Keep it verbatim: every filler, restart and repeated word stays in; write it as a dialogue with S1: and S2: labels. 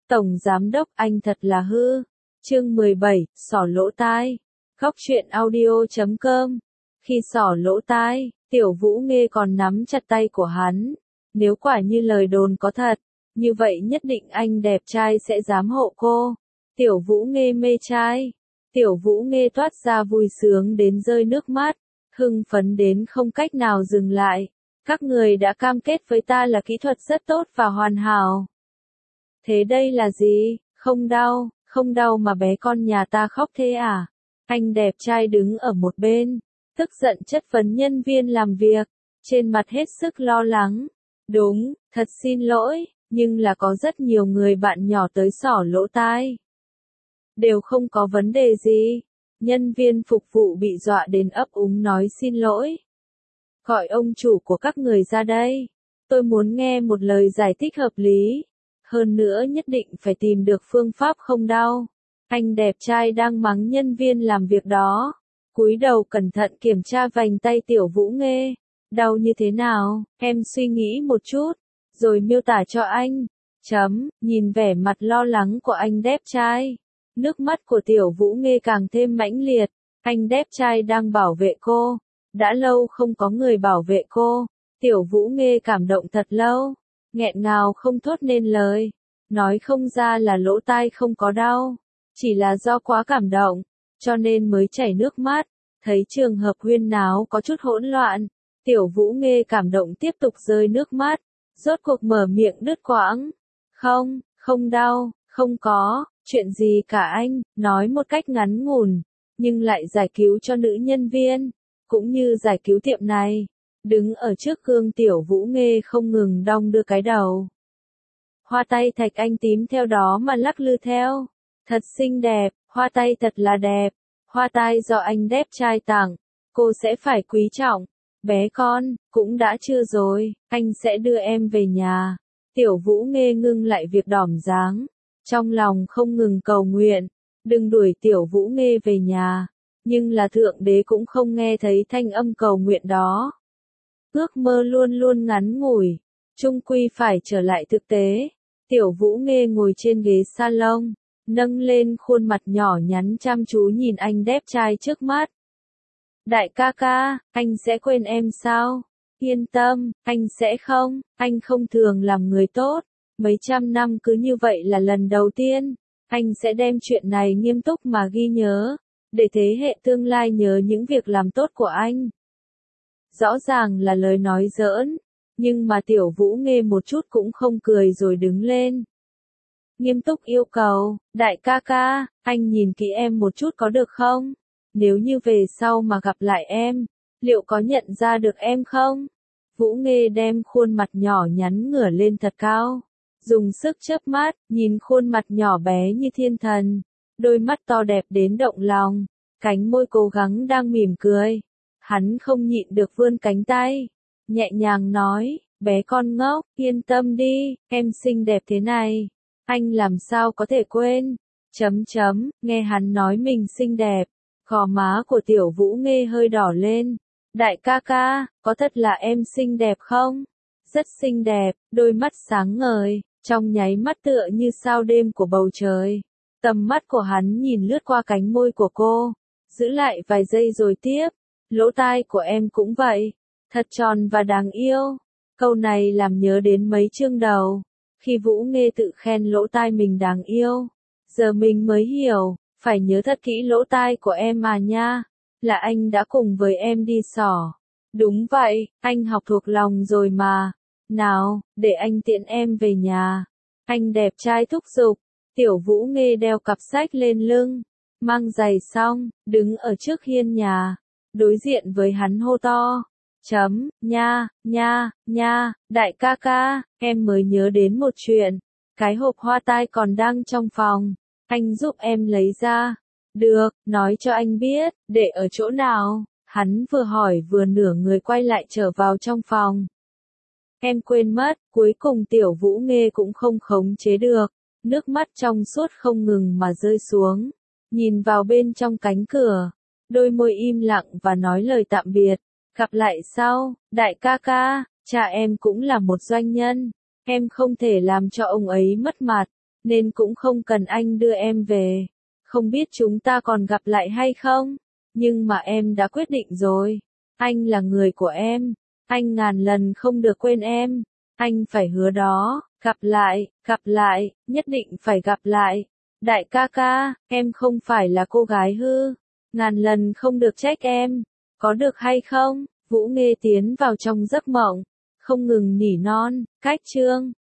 S1: Tổng giám đốc anh thật là hư. Chương mười bảy, xỏ lỗ tai. Góc truyện audio chấm com. Khi xỏ lỗ tai, Tiểu Vũ Nghê còn nắm chặt tay của hắn. Nếu quả như lời đồn có thật, như vậy nhất định anh đẹp trai sẽ giám hộ cô. Tiểu Vũ Nghê mê trai. Tiểu Vũ Nghê toát ra vui sướng đến rơi nước mắt, hưng phấn đến không cách nào dừng lại. Các người đã cam kết với ta là kỹ thuật rất tốt và hoàn hảo. Thế đây là gì? Không đau, không đau mà bé con nhà ta khóc thế à? Anh đẹp trai đứng ở một bên, tức giận chất vấn nhân viên làm việc, trên mặt hết sức lo lắng. Đúng, thật xin lỗi, nhưng là có rất nhiều người bạn nhỏ tới xỏ lỗ tai. Đều không có vấn đề gì. Nhân viên phục vụ bị dọa đến ấp úng nói xin lỗi. Gọi ông chủ của các người ra đây. Tôi muốn nghe một lời giải thích hợp lý. Hơn nữa nhất định phải tìm được phương pháp không đau. Anh đẹp trai đang mắng nhân viên làm việc đó. Cúi đầu cẩn thận kiểm tra vành tay Tiểu Vũ Nghê. Đau như thế nào, em suy nghĩ một chút, rồi miêu tả cho anh. Chấm, nhìn vẻ mặt lo lắng của anh đẹp trai. Nước mắt của Tiểu Vũ Nghê càng thêm mãnh liệt. Anh đẹp trai đang bảo vệ cô. Đã lâu không có người bảo vệ cô. Tiểu Vũ Nghê cảm động thật lâu. Nghẹn ngào không thốt nên lời. Nói không ra là lỗ tai không có đau. Chỉ là do quá cảm động. Cho nên mới chảy nước mắt. Thấy trường hợp huyên náo có chút hỗn loạn. Tiểu Vũ Nghê cảm động tiếp tục rơi nước mắt. Rốt cuộc mở miệng đứt quãng. Không, không đau, không có. Chuyện gì cả anh, nói một cách ngắn ngủn. Nhưng lại giải cứu cho nữ nhân viên. Cũng như giải cứu tiệm này. Đứng ở trước gương Tiểu Vũ Nghê không ngừng đong đưa cái đầu. Hoa tay thạch anh tím theo đó mà lắc lư theo. Thật xinh đẹp, hoa tay thật là đẹp. Hoa tai do anh đẹp trai tặng. Cô sẽ phải quý trọng. Bé con, cũng đã chưa rồi, anh sẽ đưa em về nhà. Tiểu Vũ Nghê ngưng lại việc đỏm dáng. Trong lòng không ngừng cầu nguyện. Đừng đuổi Tiểu Vũ Nghê về nhà. Nhưng là Thượng Đế cũng không nghe thấy thanh âm cầu nguyện đó. Ước mơ luôn luôn ngắn ngủi. Chung quy phải trở lại thực tế. Tiểu Vũ Nghê ngồi trên ghế salon. Nâng lên khuôn mặt nhỏ nhắn chăm chú nhìn anh đẹp trai trước mắt. Đại ca ca, anh sẽ quên em sao? Yên tâm, anh sẽ không, anh không thường làm người tốt. Mấy trăm năm cứ như vậy là lần đầu tiên. Anh sẽ đem chuyện này nghiêm túc mà ghi nhớ. Để thế hệ tương lai nhớ những việc làm tốt của anh. Rõ ràng là lời nói giỡn. Nhưng mà Tiểu Vũ Nghê một chút cũng không cười rồi đứng lên. Nghiêm túc yêu cầu, đại ca ca, anh nhìn kỹ em một chút có được không? Nếu như về sau mà gặp lại em, liệu có nhận ra được em không? Vũ Nghê đem khuôn mặt nhỏ nhắn ngửa lên thật cao. Dùng sức chớp mắt, nhìn khuôn mặt nhỏ bé như thiên thần. Đôi mắt to đẹp đến động lòng. Cánh môi cố gắng đang mỉm cười. Hắn không nhịn được vươn cánh tay. Nhẹ nhàng nói, bé con ngốc, yên tâm đi, em xinh đẹp thế này. Anh làm sao có thể quên? Chấm chấm, nghe hắn nói mình xinh đẹp. Gò má của Tiểu Vũ Nghê hơi đỏ lên. Đại ca ca, có thật là em xinh đẹp không? Rất xinh đẹp, đôi mắt sáng ngời, trong nháy mắt tựa như sao đêm của bầu trời. Tầm mắt của hắn nhìn lướt qua cánh môi của cô, giữ lại vài giây rồi tiếp. Lỗ tai của em cũng vậy, thật tròn và đáng yêu. Câu này làm nhớ đến mấy chương đầu, khi Vũ Nghê tự khen lỗ tai mình đáng yêu. Giờ mình mới hiểu, phải nhớ thật kỹ lỗ tai của em mà nha. Là anh đã cùng với em đi xỏ. Đúng vậy, anh học thuộc lòng rồi mà. Nào, để anh tiễn em về nhà. Anh đẹp trai thúc giục. Tiểu Vũ Nghê đeo cặp sách lên lưng. Mang giày xong, đứng ở trước hiên nhà. Đối diện với hắn hô to. Chấm, nha, nha, nha, đại ca ca, em mới nhớ đến một chuyện. Cái hộp hoa tai còn đang trong phòng. Anh giúp em lấy ra. Được, nói cho anh biết, để ở chỗ nào. Hắn vừa hỏi vừa nửa người quay lại trở vào trong phòng. Em quên mất, cuối cùng Tiểu Vũ Nghê cũng không khống chế được. Nước mắt trong suốt không ngừng mà rơi xuống. Nhìn vào bên trong cánh cửa. Đôi môi im lặng và nói lời tạm biệt. Gặp lại sau, đại ca ca, cha em cũng là một doanh nhân. Em không thể làm cho ông ấy mất mặt. nên cũng không cần anh đưa em về. Không biết chúng ta còn gặp lại hay không, nhưng mà em đã quyết định rồi. Anh là người của em, anh ngàn lần không được quên em, anh phải hứa đó, gặp lại, gặp lại, nhất định phải gặp lại. Đại ca ca, em không phải là cô gái hư, ngàn lần không được trách em, có được hay không? Vũ Nghê tiến vào trong giấc mộng, không ngừng nỉ non, cách chương